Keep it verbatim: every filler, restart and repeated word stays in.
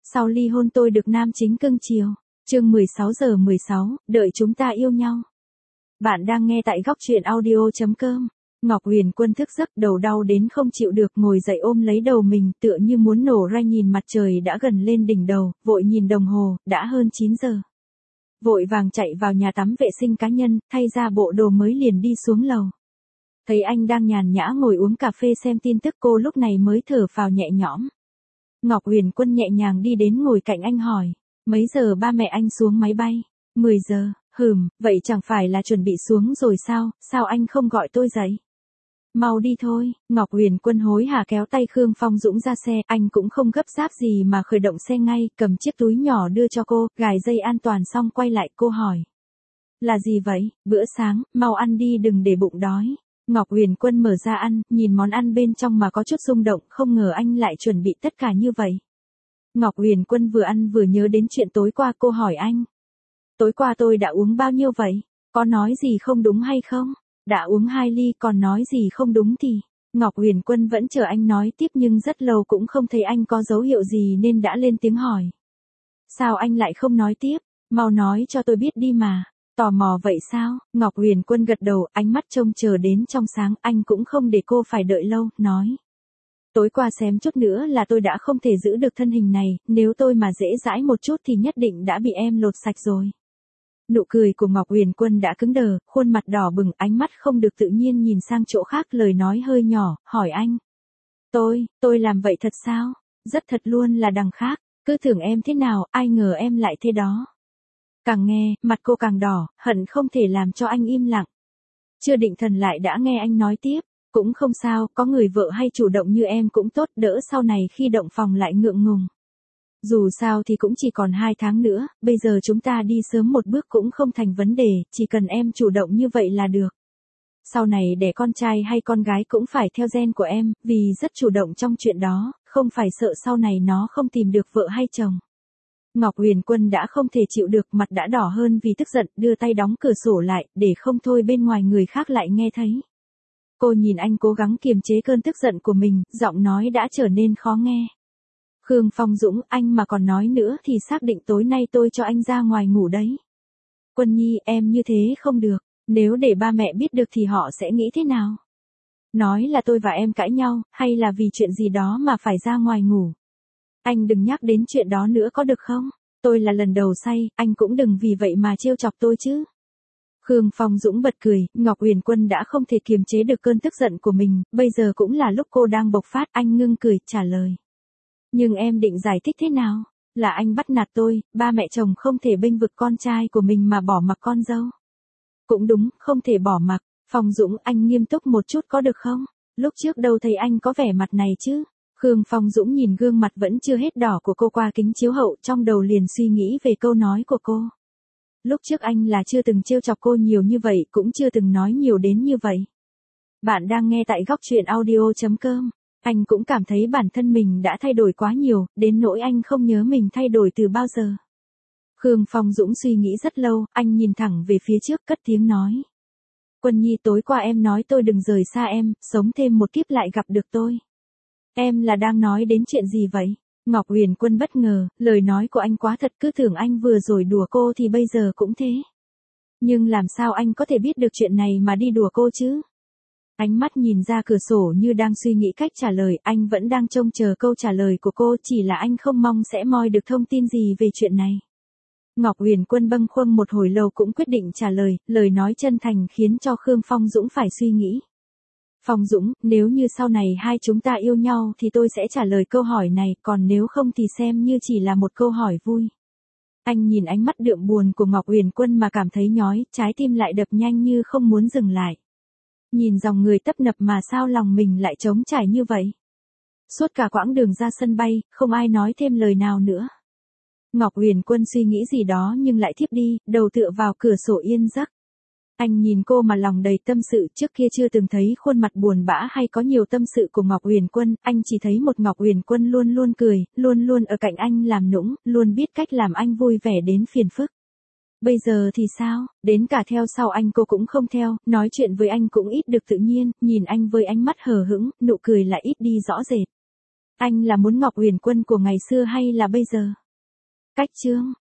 Sau ly hôn tôi được nam chính cưng chiều. Chương mười sáu giờ mười sáu, đợi chúng ta yêu nhau. Bạn đang nghe tại góc truyện audio chấm com. Ngọc Huyền Quân thức giấc, đầu đau đến không chịu được, ngồi dậy ôm lấy đầu mình, tựa như muốn nổ ra, nhìn mặt trời đã gần lên đỉnh đầu, vội nhìn đồng hồ, đã hơn chín giờ. Vội vàng chạy vào nhà tắm vệ sinh cá nhân, thay ra bộ đồ mới liền đi xuống lầu. Thấy anh đang nhàn nhã ngồi uống cà phê xem tin tức, cô lúc này mới thở phào nhẹ nhõm. Ngọc Huyền Quân nhẹ nhàng đi đến ngồi cạnh anh hỏi, mấy giờ ba mẹ anh xuống máy bay? mười giờ, hừm, vậy chẳng phải là chuẩn bị xuống rồi sao, sao anh không gọi tôi dậy? Mau đi thôi. Ngọc Huyền Quân hối hả kéo tay Khương Phong Dũng ra xe, anh cũng không gấp gáp gì mà khởi động xe ngay, cầm chiếc túi nhỏ đưa cho cô, gài dây an toàn xong quay lại cô hỏi. Là gì vậy? Bữa sáng, mau ăn đi đừng để bụng đói. Ngọc Huyền Quân mở ra ăn, nhìn món ăn bên trong mà có chút rung động, không ngờ anh lại chuẩn bị tất cả như vậy. Ngọc Huyền Quân vừa ăn vừa nhớ đến chuyện tối qua, cô hỏi anh. Tối qua tôi đã uống bao nhiêu vậy? Có nói gì không đúng hay không? Đã uống hai ly, còn nói gì không đúng thì... Ngọc Huyền Quân vẫn chờ anh nói tiếp nhưng rất lâu cũng không thấy anh có dấu hiệu gì nên đã lên tiếng hỏi. Sao anh lại không nói tiếp? Mau nói cho tôi biết đi mà. Tò mò vậy sao? Ngọc Huyền Quân gật đầu, ánh mắt trông chờ đến trong sáng, anh cũng không để cô phải đợi lâu, nói. Tối qua xém chút nữa là tôi đã không thể giữ được thân hình này, nếu tôi mà dễ dãi một chút thì nhất định đã bị em lột sạch rồi. Nụ cười của Ngọc Huyền Quân đã cứng đờ, khuôn mặt đỏ bừng, ánh mắt không được tự nhiên nhìn sang chỗ khác, lời nói hơi nhỏ, hỏi anh. Tôi, tôi làm vậy thật sao? Rất thật luôn là đằng khác, cứ tưởng em thế nào, ai ngờ em lại thế đó. Càng nghe, mặt cô càng đỏ, hận không thể làm cho anh im lặng. Chưa định thần lại đã nghe anh nói tiếp, cũng không sao, có người vợ hay chủ động như em cũng tốt, đỡ sau này khi động phòng lại ngượng ngùng. Dù sao thì cũng chỉ còn hai tháng nữa, bây giờ chúng ta đi sớm một bước cũng không thành vấn đề, chỉ cần em chủ động như vậy là được. Sau này đẻ con trai hay con gái cũng phải theo gen của em, vì rất chủ động trong chuyện đó, không phải sợ sau này nó không tìm được vợ hay chồng. Ngọc Huyền Quân đã không thể chịu được, mặt đã đỏ hơn vì tức giận, đưa tay đóng cửa sổ lại, để không thôi bên ngoài người khác lại nghe thấy. Cô nhìn anh cố gắng kiềm chế cơn tức giận của mình, giọng nói đã trở nên khó nghe. Khương Phong Dũng, anh mà còn nói nữa thì xác định tối nay tôi cho anh ra ngoài ngủ đấy. Quân Nhi, em như thế không được, nếu để ba mẹ biết được thì họ sẽ nghĩ thế nào? Nói là tôi và em cãi nhau, hay là vì chuyện gì đó mà phải ra ngoài ngủ? Anh đừng nhắc đến chuyện đó nữa có được không? Tôi là lần đầu say, anh cũng đừng vì vậy mà trêu chọc tôi chứ. Khương Phong Dũng bật cười, Ngọc Huyền Quân đã không thể kiềm chế được cơn tức giận của mình, bây giờ cũng là lúc cô đang bộc phát, anh ngưng cười, trả lời. Nhưng em định giải thích thế nào? Là anh bắt nạt tôi, ba mẹ chồng không thể bênh vực con trai của mình mà bỏ mặc con dâu. Cũng đúng, không thể bỏ mặc. Phong Dũng, anh nghiêm túc một chút có được không? Lúc trước đâu thấy anh có vẻ mặt này chứ? Khương Phong Dũng nhìn gương mặt vẫn chưa hết đỏ của cô qua kính chiếu hậu, trong đầu liền suy nghĩ về câu nói của cô. Lúc trước anh là chưa từng trêu chọc cô nhiều như vậy, cũng chưa từng nói nhiều đến như vậy. Bạn đang nghe tại góc truyện audio chấm com. Anh cũng cảm thấy bản thân mình đã thay đổi quá nhiều, đến nỗi anh không nhớ mình thay đổi từ bao giờ. Khương Phong Dũng suy nghĩ rất lâu, anh nhìn thẳng về phía trước, cất tiếng nói. Quân Nhi, tối qua em nói tôi đừng rời xa em, sống thêm một kiếp lại gặp được tôi. Em là đang nói đến chuyện gì vậy? Ngọc Huyền Quân bất ngờ, lời nói của anh quá thật, cứ tưởng anh vừa rồi đùa cô thì bây giờ cũng thế. Nhưng làm sao anh có thể biết được chuyện này mà đi đùa cô chứ? Ánh mắt nhìn ra cửa sổ như đang suy nghĩ cách trả lời, anh vẫn đang trông chờ câu trả lời của cô, chỉ là anh không mong sẽ moi được thông tin gì về chuyện này. Ngọc Huyền Quân bâng khuâng một hồi lâu cũng quyết định trả lời, lời nói chân thành khiến cho Khương Phong Dũng phải suy nghĩ. Phong Dũng, nếu như sau này hai chúng ta yêu nhau thì tôi sẽ trả lời câu hỏi này, còn nếu không thì xem như chỉ là một câu hỏi vui. Anh nhìn ánh mắt đượm buồn của Ngọc Huyền Quân mà cảm thấy nhói, trái tim lại đập nhanh như không muốn dừng lại. Nhìn dòng người tấp nập mà sao lòng mình lại trống trải như vậy. Suốt cả quãng đường ra sân bay, không ai nói thêm lời nào nữa. Ngọc Huyền Quân suy nghĩ gì đó nhưng lại thiếp đi, đầu tựa vào cửa sổ yên giấc. Anh nhìn cô mà lòng đầy tâm sự, trước kia chưa từng thấy khuôn mặt buồn bã hay có nhiều tâm sự của Ngọc Huyền Quân, anh chỉ thấy một Ngọc Huyền Quân luôn luôn cười, luôn luôn ở cạnh anh làm nũng, luôn biết cách làm anh vui vẻ đến phiền phức. Bây giờ thì sao, đến cả theo sau anh cô cũng không theo, nói chuyện với anh cũng ít được tự nhiên, nhìn anh với ánh mắt hờ hững, nụ cười lại ít đi rõ rệt. Anh là muốn Ngọc Huyền Quân của ngày xưa hay là bây giờ? Cách chương